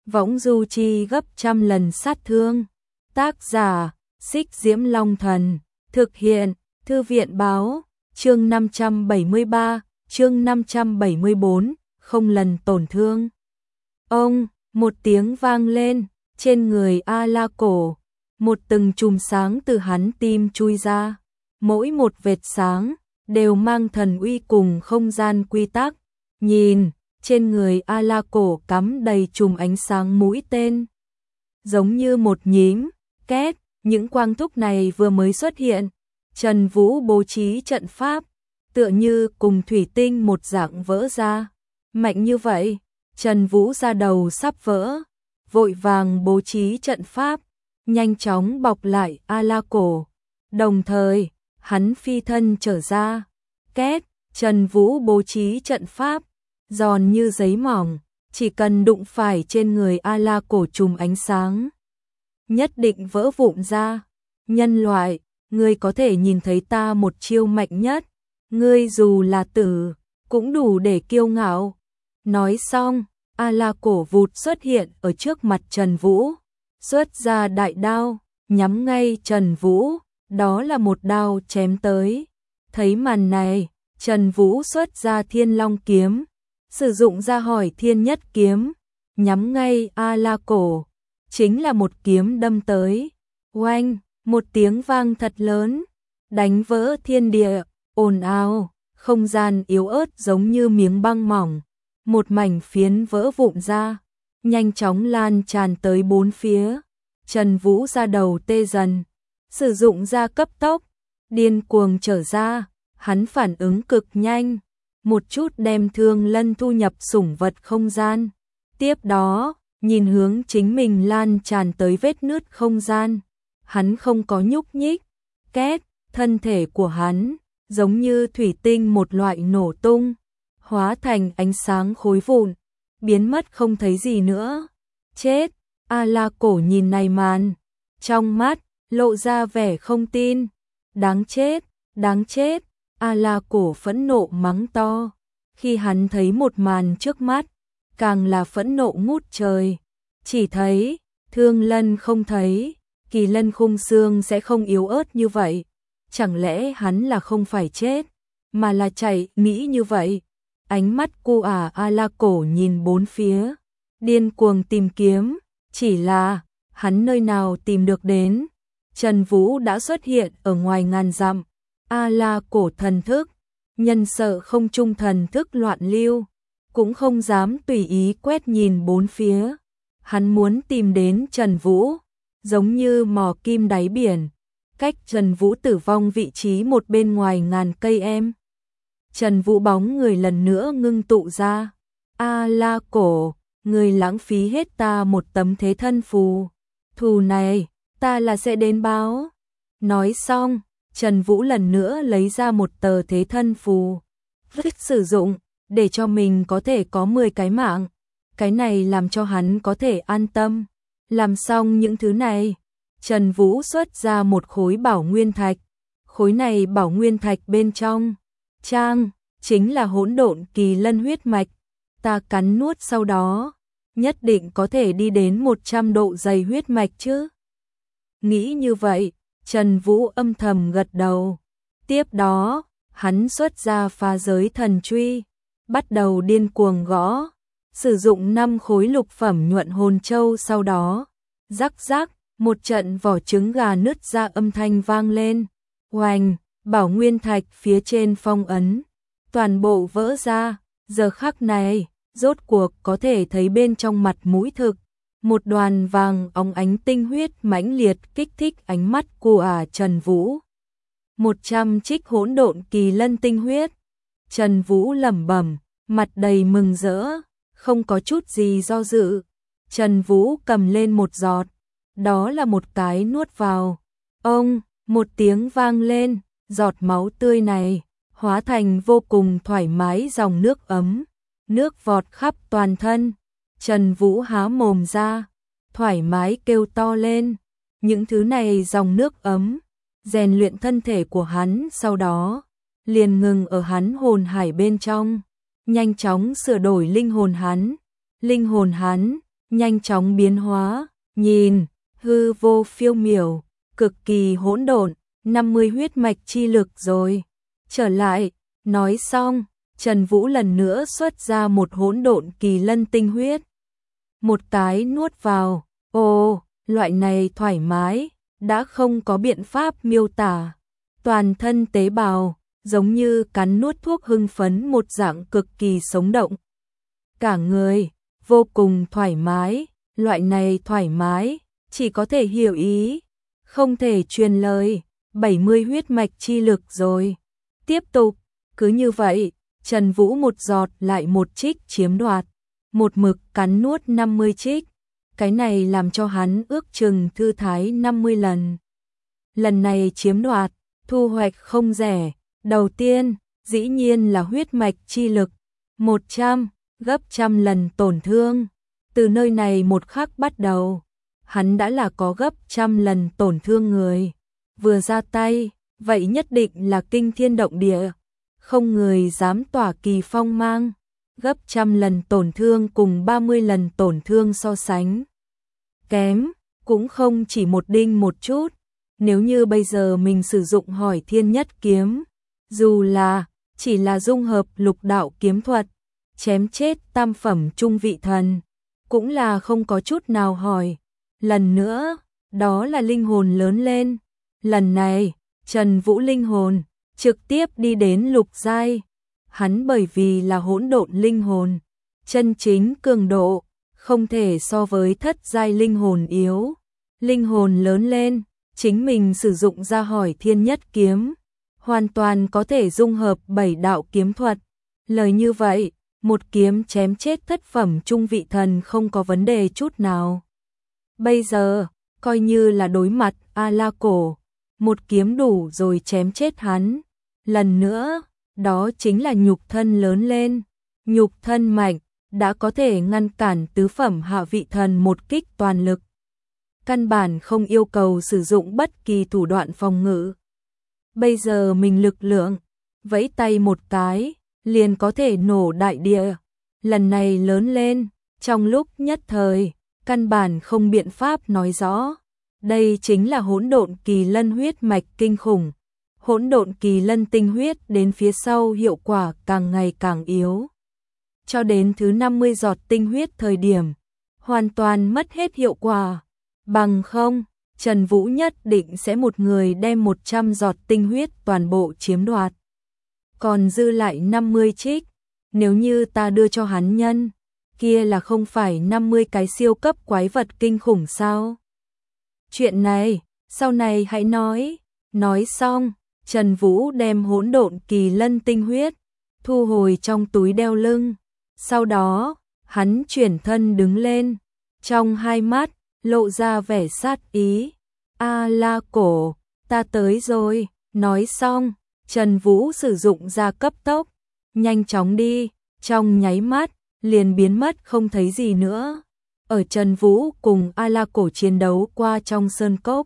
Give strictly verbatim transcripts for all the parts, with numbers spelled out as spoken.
võng du chi gấp trăm lần sát thương. Tác giả, Xích Diễm Long Thần, thực hiện, Thư viện báo, chương năm trăm bảy mươi ba, chương năm trăm bảy mươi bốn, không lần tổn thương. Ông, một tiếng vang lên, trên người A-la-cổ, một từng chùm sáng từ hắn tim chui ra, mỗi một vệt sáng đều mang thần uy cùng không gian quy tắc. Nhìn, trên người A-la-cổ cắm đầy chùm ánh sáng mũi tên, giống như một nhím, két, những quang thúc này vừa mới xuất hiện. Trần Vũ bố trí trận pháp, tựa như cùng thủy tinh một dạng vỡ ra. Mạnh như vậy, Trần Vũ ra đầu sắp vỡ, vội vàng bố trí trận pháp, nhanh chóng bọc lại A-la-cổ. Đồng thời, hắn phi thân trở ra. Két, Trần Vũ bố trí trận pháp, giòn như giấy mỏng, chỉ cần đụng phải trên người A-la-cổ chùm ánh sáng, nhất định vỡ vụn ra. Nhân loại, ngươi có thể nhìn thấy ta một chiêu mạnh nhất, ngươi dù là tử, cũng đủ để kiêu ngạo. Nói xong, A-la-cổ vụt xuất hiện ở trước mặt Trần Vũ, xuất ra đại đao, nhắm ngay Trần Vũ, đó là một đao chém tới. Thấy màn này, Trần Vũ xuất ra Thiên Long kiếm, sử dụng ra Hỏi Thiên Nhất kiếm, nhắm ngay A-la-cổ, chính là một kiếm đâm tới. Oanh, một tiếng vang thật lớn, đánh vỡ thiên địa, ồn ào, không gian yếu ớt giống như miếng băng mỏng, một mảnh phiến vỡ vụn ra, nhanh chóng lan tràn tới bốn phía. Trần Vũ ra đầu tê dần, sử dụng ra cấp tốc, điên cuồng trở ra, hắn phản ứng cực nhanh, một chút đem Thương Lân thu nhập sủng vật không gian. Tiếp đó, nhìn hướng chính mình lan tràn tới vết nứt không gian, hắn không có nhúc nhích. Két, thân thể của hắn giống như thủy tinh một loại nổ tung, hóa thành ánh sáng khối vụn, biến mất không thấy gì nữa. Chết, A-la-cổ nhìn này màn, trong mắt lộ ra vẻ không tin. Đáng chết, đáng chết, A-la-cổ phẫn nộ mắng to. Khi hắn thấy một màn trước mắt, càng là phẫn nộ ngút trời. Chỉ thấy, Thương Lân không thấy, Kỳ Lân khung xương sẽ không yếu ớt như vậy. Chẳng lẽ hắn là không phải chết, mà là chạy, nghĩ như vậy. Ánh mắt cu ả A-la-cổ nhìn bốn phía, điên cuồng tìm kiếm, chỉ là, hắn nơi nào tìm được đến. Trần Vũ đã xuất hiện ở ngoài ngàn dặm. A-la-cổ thần thức, nhân sợ không trung thần thức loạn lưu, cũng không dám tùy ý quét nhìn bốn phía. Hắn muốn tìm đến Trần Vũ, giống như mò kim đáy biển, cách Trần Vũ tử vong vị trí một bên ngoài ngàn cây em. Trần Vũ bóng người lần nữa ngưng tụ ra. A-la-cổ, người lãng phí hết ta một tấm thế thân phù. Thù này, ta là sẽ đến báo. Nói xong, Trần Vũ lần nữa lấy ra một tờ thế thân phù, vứt sử dụng, để cho mình có thể có mười cái mạng. Cái này làm cho hắn có thể an tâm. Làm xong những thứ này, Trần Vũ xuất ra một khối bảo nguyên thạch. Khối này bảo nguyên thạch bên trong trang chính là hỗn độn kỳ lân huyết mạch. Ta cắn nuốt sau đó, nhất định có thể đi đến một trăm độ dày huyết mạch chứ. Nghĩ như vậy, Trần Vũ âm thầm gật đầu. Tiếp đó, hắn xuất ra Phá Giới Thần Truy, bắt đầu điên cuồng gõ, sử dụng năm khối lục phẩm nhuận hồn châu. Sau đó, rắc rắc, một trận vỏ trứng gà nứt ra âm thanh vang lên. Oanh, bảo nguyên thạch phía trên phong ấn, toàn bộ vỡ ra. Giờ khắc này, rốt cuộc có thể thấy bên trong mặt mũi thực. Một đoàn vàng óng ánh tinh huyết mãnh liệt kích thích ánh mắt của ả Trần Vũ. Một trăm trích hỗn độn kỳ lân tinh huyết. Trần Vũ lẩm bẩm, mặt đầy mừng rỡ, không có chút gì do dự. Trần Vũ cầm lên một giọt, đó là một cái nuốt vào. Ông, một tiếng vang lên, giọt máu tươi này hóa thành vô cùng thoải mái dòng nước ấm, nước vọt khắp toàn thân. Trần Vũ há mồm ra, thoải mái kêu to lên. Những thứ này dòng nước ấm, rèn luyện thân thể của hắn, sau đó liền ngừng ở hắn hồn hải bên trong, nhanh chóng sửa đổi linh hồn hắn. Linh hồn hắn nhanh chóng biến hóa, nhìn, hư vô phiêu miểu, cực kỳ hỗn độn, năm mươi huyết mạch chi lực rồi. Trở lại, nói xong, Trần Vũ lần nữa xuất ra một hỗn độn kỳ lân tinh huyết. Một cái nuốt vào, ồ, loại này thoải mái, đã không có biện pháp miêu tả. Toàn thân tế bào, giống như cắn nuốt thuốc hưng phấn một dạng cực kỳ sống động. Cả người, vô cùng thoải mái, loại này thoải mái, chỉ có thể hiểu ý, không thể truyền lời, bảy mươi huyết mạch chi lực rồi. Tiếp tục, cứ như vậy, Trần Vũ một giọt lại một trích chiếm đoạt, một mực cắn nuốt năm mươi trích, cái này làm cho hắn ước chừng thư thái năm mươi lần. Lần này chiếm đoạt, thu hoạch không rẻ, đầu tiên, dĩ nhiên là huyết mạch chi lực, một trăm, gấp trăm lần tổn thương. Từ nơi này một khắc bắt đầu, hắn đã là có gấp trăm lần tổn thương người. Vừa ra tay, vậy nhất định là kinh thiên động địa, không người dám tỏa kỳ phong mang. Gấp trăm lần tổn thương cùng ba mươi lần tổn thương so sánh kém, cũng không chỉ một đinh một chút. Nếu như bây giờ mình sử dụng hỏi thiên nhất kiếm, dù là chỉ là dung hợp lục đạo kiếm thuật, chém chết tam phẩm trung vị thần, cũng là không có chút nào hỏi. Lần nữa, đó là linh hồn lớn lên. Lần này, Trần Vũ linh hồn trực tiếp đi đến lục giai. Hắn bởi vì là hỗn độn linh hồn, chân chính cường độ, không thể so với thất giai linh hồn yếu. Linh hồn lớn lên, chính mình sử dụng ra hỏi thiên nhất kiếm, hoàn toàn có thể dung hợp bảy đạo kiếm thuật. Lời như vậy, một kiếm chém chết thất phẩm trung vị thần không có vấn đề chút nào. Bây giờ, coi như là đối mặt A-la-cổ, một kiếm đủ rồi chém chết hắn. Lần nữa, đó chính là nhục thân lớn lên, nhục thân mạnh, đã có thể ngăn cản tứ phẩm hạ vị thần một kích toàn lực. Căn bản không yêu cầu sử dụng bất kỳ thủ đoạn phòng ngự. Bây giờ mình lực lượng, vẫy tay một cái, liền có thể nổ đại địa. Lần này lớn lên, trong lúc nhất thời, căn bản không biện pháp nói rõ. Đây chính là hỗn độn kỳ lân huyết mạch kinh khủng. Hỗn độn kỳ lân tinh huyết đến phía sau hiệu quả càng ngày càng yếu. Cho đến thứ năm mươi giọt tinh huyết thời điểm, hoàn toàn mất hết hiệu quả. Bằng không, Trần Vũ nhất định sẽ một người đem một trăm giọt tinh huyết toàn bộ chiếm đoạt. Còn dư lại năm mươi trích, nếu như ta đưa cho hắn nhân, kia là không phải năm mươi cái siêu cấp quái vật kinh khủng sao? Chuyện này, sau này hãy nói. Nói xong, Trần Vũ đem hỗn độn kỳ lân tinh huyết thu hồi trong túi đeo lưng. Sau đó, hắn chuyển thân đứng lên, trong hai mắt lộ ra vẻ sát ý. A-la-cổ, ta tới rồi. Nói xong, Trần Vũ sử dụng ra cấp tốc, nhanh chóng đi, trong nháy mắt liền biến mất không thấy gì nữa. Ở Trần Vũ cùng A-la-cổ chiến đấu qua trong sơn cốc,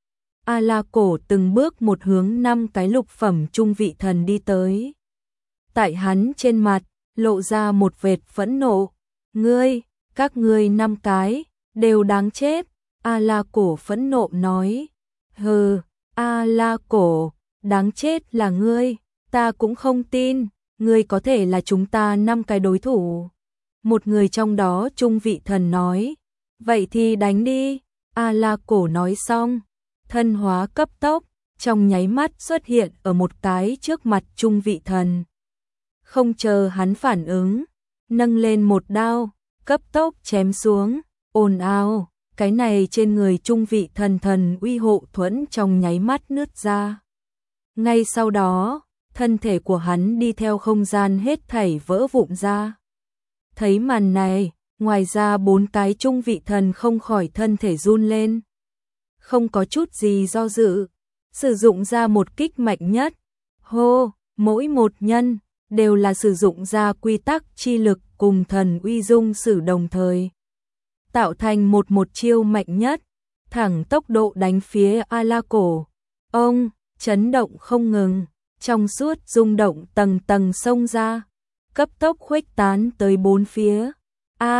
A-la-cổ từng bước một hướng năm cái lục phẩm trung vị thần đi tới. Tại hắn trên mặt lộ ra một vệt phẫn nộ. Ngươi, các ngươi năm cái đều đáng chết. A-la-cổ phẫn nộ nói. Hừ, A-la-cổ, đáng chết là ngươi, ta cũng không tin, ngươi có thể là chúng ta năm cái đối thủ. Một người trong đó trung vị thần nói. Vậy thì đánh đi. A-la-cổ nói xong, thân hóa cấp tốc, trong nháy mắt xuất hiện ở một cái trước mặt trung vị thần. Không chờ hắn phản ứng, nâng lên một đao, cấp tốc chém xuống, ồn ào, cái này trên người trung vị thần thần uy hộ thuẫn trong nháy mắt nứt ra. Ngay sau đó, thân thể của hắn đi theo không gian hết thảy vỡ vụn ra. Thấy màn này, ngoài ra bốn cái trung vị thần không khỏi thân thể run lên. Không có chút gì do dự, sử dụng ra một kích mạnh nhất. Hô, mỗi một nhân đều là sử dụng ra quy tắc chi lực cùng thần uy dung sử đồng thời, tạo thành một một chiêu mạnh nhất, thẳng tốc độ đánh phía A-la-cổ. Ông, chấn động không ngừng, trong suốt rung động tầng tầng xông ra, cấp tốc khuếch tán tới bốn phía. A,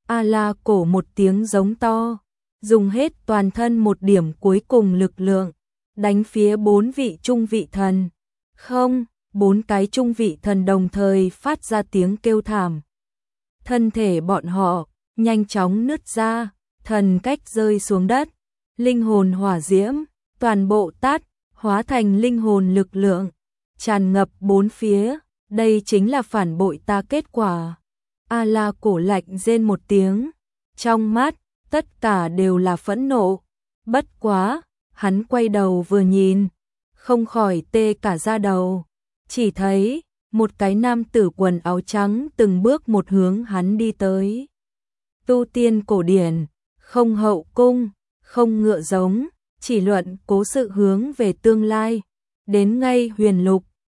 A La cổ một tiếng giống to, dùng hết toàn thân một điểm cuối cùng lực lượng, đánh phía bốn vị trung vị thần. Không, bốn cái trung vị thần đồng thời phát ra tiếng kêu thảm. Thân thể bọn họ nhanh chóng nứt ra, thần cách rơi xuống đất, linh hồn hỏa diễm, toàn bộ tát, hóa thành linh hồn lực lượng, tràn ngập bốn phía, đây chính là phản bội ta kết quả. A La cổ lạnh rên một tiếng, trong mắt, tất cả đều là phẫn nộ. Bất quá, hắn quay đầu vừa nhìn, không khỏi tê cả da đầu, chỉ thấy một cái nam tử quần áo trắng từng bước một hướng hắn đi tới. Tu tiên cổ điển, không hậu cung, không ngựa giống, chỉ luận cố sự hướng về tương lai, đến ngay huyền lục,